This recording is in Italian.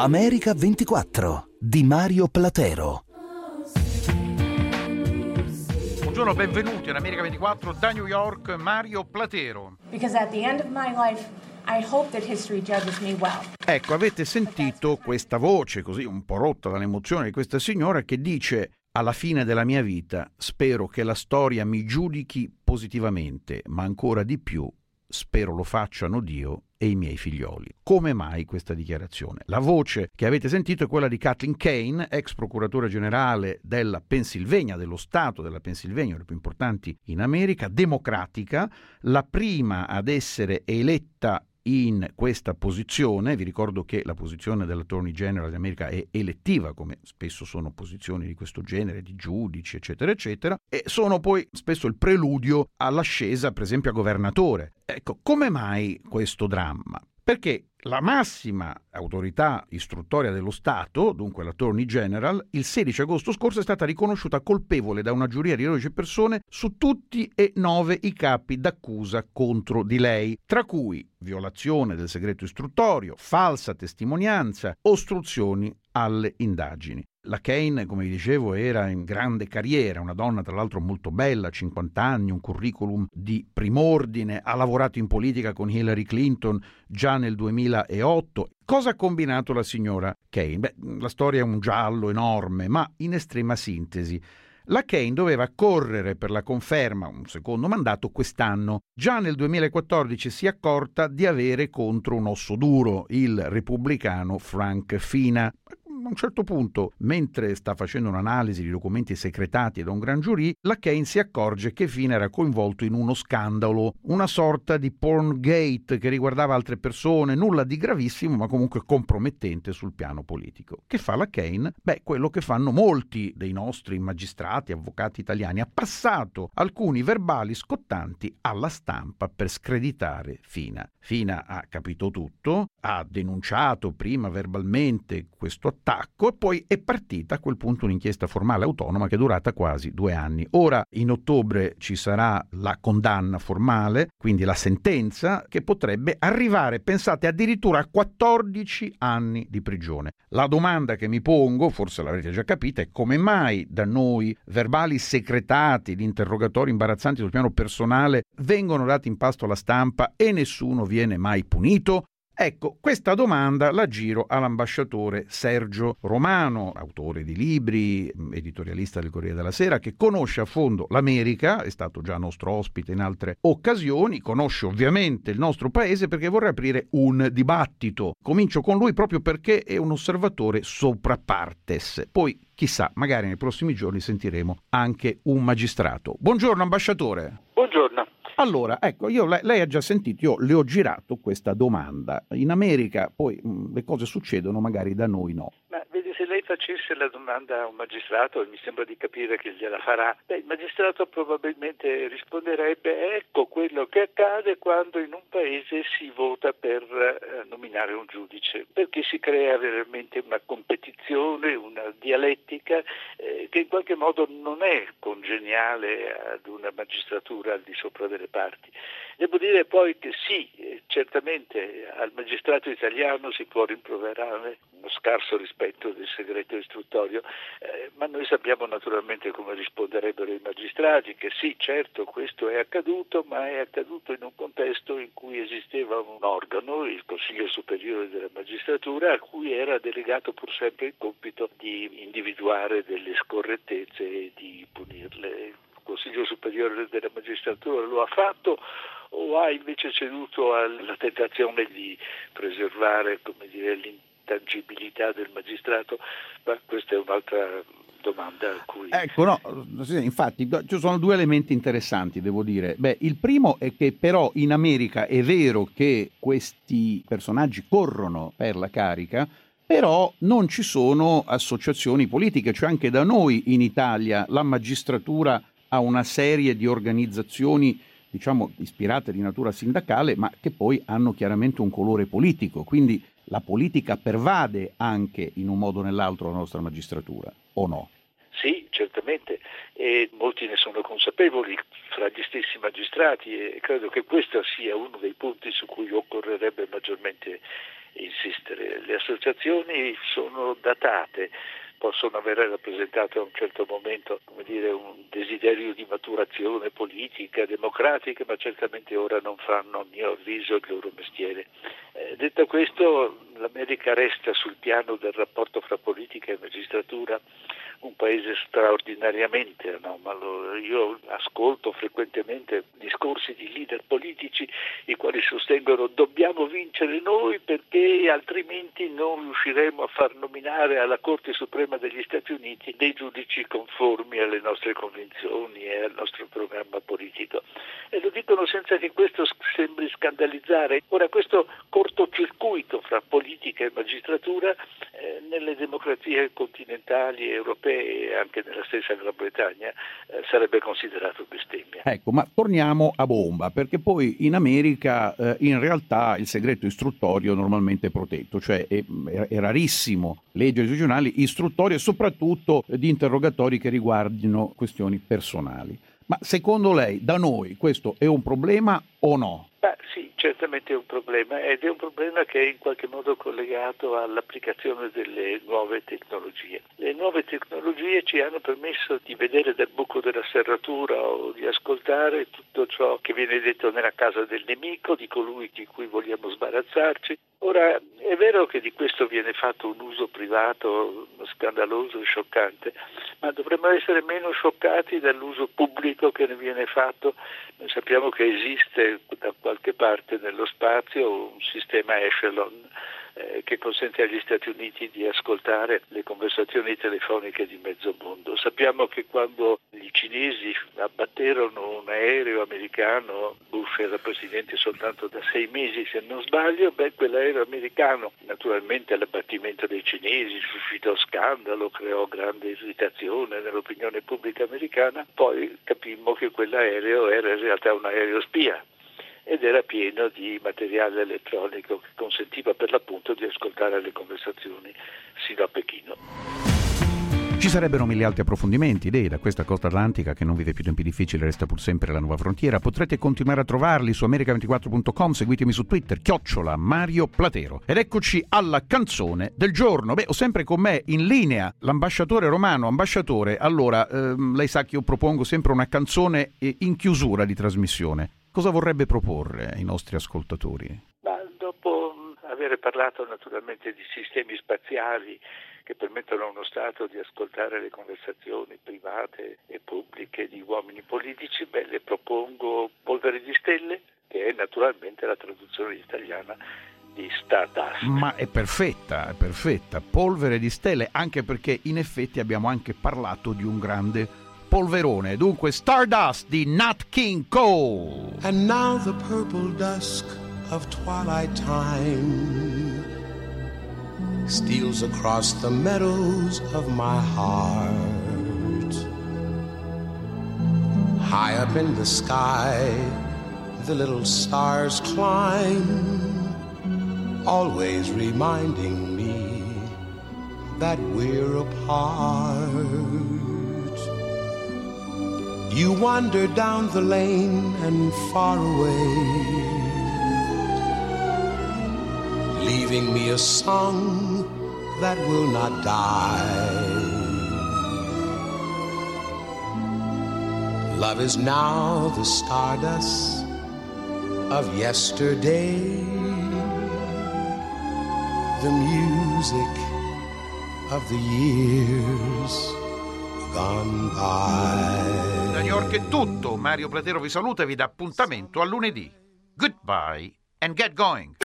America 24 di Mario Platero. Buongiorno, benvenuti in America 24 da New York, Mario Platero. Because at the end of my life, I hope that history judges me well. Ecco, avete sentito questa voce così un po' rotta dall'emozione di questa signora che dice: alla fine della mia vita spero che la storia mi giudichi positivamente, ma ancora di più spero lo facciano Dio e i miei figlioli. Come mai questa dichiarazione? La voce che avete sentito è quella di Kathleen Kane, ex procuratore generale della Pennsylvania, dello stato della Pennsylvania, una delle più importanti in America, democratica, la prima ad essere eletta in questa posizione. Vi ricordo che la posizione dell'Attorney General di America è elettiva, come spesso sono posizioni di questo genere, di giudici, eccetera, eccetera, e sono poi spesso il preludio all'ascesa, per esempio, a governatore. Ecco, come mai questo dramma? Perché la massima autorità istruttoria dello Stato, dunque l'Attorney General, il 16 agosto scorso è stata riconosciuta colpevole da una giuria di 12 persone su tutti e 9 i capi d'accusa contro di lei, tra cui violazione del segreto istruttorio, falsa testimonianza, ostruzioni alle indagini. La Kane, come vi dicevo, era in grande carriera, una donna tra l'altro molto bella, 50 anni, un curriculum di prim'ordine, ha lavorato in politica con Hillary Clinton già nel 2008. Cosa ha combinato la signora Kane? Beh, la storia è un giallo enorme, ma in estrema sintesi. La Kane doveva correre per la conferma, un secondo mandato, quest'anno. Già nel 2014 si è accorta di avere contro un osso duro, il repubblicano Frank Fina. A un certo punto, mentre sta facendo un'analisi di documenti secretati da un gran giurì, la Kane si accorge che Fina era coinvolto in uno scandalo, una sorta di porn gate che riguardava altre persone, nulla di gravissimo ma comunque compromettente sul piano politico. Che fa la Kane? Beh, quello che fanno molti dei nostri magistrati, avvocati italiani: ha passato alcuni verbali scottanti alla stampa per screditare Fina. Fina ha capito tutto, ha denunciato prima verbalmente questo attacco e poi è partita a quel punto un'inchiesta formale autonoma che è durata quasi 2 anni. Ora in ottobre ci sarà la condanna formale, quindi la sentenza, che potrebbe arrivare, pensate, addirittura a 14 anni di prigione. La domanda che mi pongo, forse l'avrete già capita, è: come mai da noi verbali secretati di interrogatori imbarazzanti sul piano personale vengono dati in pasto alla stampa e nessuno viene mai punito? Ecco, questa domanda la giro all'ambasciatore Sergio Romano, autore di libri, editorialista del Corriere della Sera, che conosce a fondo l'America, è stato già nostro ospite in altre occasioni, conosce ovviamente il nostro paese perché vorrei aprire un dibattito. Comincio con lui proprio perché è un osservatore sopra partes. Poi, chissà, magari nei prossimi giorni sentiremo anche un magistrato. Buongiorno ambasciatore. Buongiorno. Allora, ecco, lei ha già sentito, io le ho girato questa domanda. In America poi le cose succedono, magari da noi no. Ma vedi, se lei facesse la domanda a un magistrato, e mi sembra di capire che gliela farà, il magistrato probabilmente risponderebbe: ecco quello che accade quando in un paese si vota per nominare un giudice, perché si crea veramente una competizione, una dialettica che in qualche modo non è congeniale ad una magistratura al di sopra delle parti. Devo dire poi che sì, certamente al magistrato italiano si può rimproverare uno scarso rispetto del segreto istruttorio, ma noi sappiamo naturalmente come risponderebbero i magistrati, che sì, certo, questo è accaduto, ma è accaduto in un contesto in cui esisteva un organo, il Consiglio Superiore della Magistratura, a cui era delegato pur sempre il compito di individuare delle scorrettezze e di punirle. Il Consiglio Superiore della Magistratura lo ha fatto o ha invece ceduto alla tentazione di preservare, come dire, l'intangibilità del magistrato? Ma questa è un'altra domanda a cui... Ecco, no, sì, infatti ci sono 2 elementi interessanti, devo dire. Beh, il primo è che però in America è vero che questi personaggi corrono per la carica, però non ci sono associazioni politiche, cioè anche da noi in Italia la magistratura ha una serie di organizzazioni, diciamo, ispirate di natura sindacale, ma che poi hanno chiaramente un colore politico, quindi la politica pervade anche in un modo o nell'altro la nostra magistratura, o no? Sì, certamente, e molti ne sono consapevoli fra gli stessi magistrati, e credo che questo sia uno dei punti su cui occorrerebbe maggiormente insistere. Le associazioni sono datate, possono avere rappresentato a un certo momento, un desiderio di maturazione politica, democratica, ma certamente ora non fanno, a mio avviso, il loro mestiere. Detto questo, l'America resta sul piano del rapporto fra politica e magistratura un paese straordinariamente anomalo. Io ascolto frequentemente discorsi di leader politici i quali sostengono dobbiamo vincere noi perché altrimenti non riusciremo a far nominare alla Corte Suprema degli Stati Uniti dei giudici conformi alle nostre convinzioni e al nostro programma politico. E lo dicono senza che questo sembri scandalizzare. Ora, questo cortocircuito fra politica e magistratura nelle democrazie continentali europee e anche nella stessa Gran Bretagna sarebbe considerato bestemmia. Ecco, ma torniamo a bomba, perché poi in America in realtà il segreto istruttorio normalmente è protetto, cioè è rarissimo leggere sui giornali istruttorie, soprattutto di interrogatori che riguardino questioni personali. Ma secondo lei, da noi, questo è un problema o no? Sì, certamente è un problema ed è un problema che è in qualche modo collegato all'applicazione delle nuove tecnologie. Le nuove tecnologie ci hanno permesso di vedere dal buco della serratura o di ascoltare tutto ciò che viene detto nella casa del nemico, di colui di cui vogliamo sbarazzarci. Ora, è vero che di questo viene fatto un uso privato scandaloso e scioccante, ma dovremmo essere meno scioccati dall'uso pubblico che ne viene fatto. Noi sappiamo che esiste da qualche parte nello spazio un sistema echelon che consente agli Stati Uniti di ascoltare le conversazioni telefoniche di mezzo mondo. Sappiamo che quando i cinesi abbatterono un aereo americano, Bush era presidente soltanto da 6 mesi se non sbaglio, quell'aereo americano, naturalmente l'abbattimento dei cinesi suscitò scandalo, creò grande irritazione nell'opinione pubblica americana, poi capimmo che quell'aereo era in realtà un aereo spia ed era pieno di materiale elettronico che consentiva per l'appunto di ascoltare le conversazioni sino a Pechino. Ci sarebbero mille altri approfondimenti, idee da questa costa atlantica che non vive più tempi difficili, resta pur sempre la nuova frontiera. Potrete continuare a trovarli su america24.com, seguitemi su Twitter, @Mario Platero. Ed eccoci alla canzone del giorno. Ho sempre con me in linea l'ambasciatore romano. Ambasciatore, allora, lei sa che io propongo sempre una canzone in chiusura di trasmissione. Cosa vorrebbe proporre ai nostri ascoltatori? Dopo aver parlato naturalmente di sistemi spaziali che permettono a uno Stato di ascoltare le conversazioni private e pubbliche di uomini politici, le propongo Polvere di stelle, che è naturalmente la traduzione italiana di Stardust. Ma è perfetta, Polvere di stelle, anche perché in effetti abbiamo anche parlato di un grande polverone. Dunque Stardust di Nat King Cole. And now the purple dusk of twilight time steals across the meadows of my heart. High up in the sky the little stars climb, always reminding me that we're apart. You wander down the lane and far away, leaving me a song that will not die. Love is now the stardust of yesterday, the music of the years gone by. Da New York è tutto. Mario Platero vi saluta e vi dà appuntamento a lunedì. Goodbye and get going.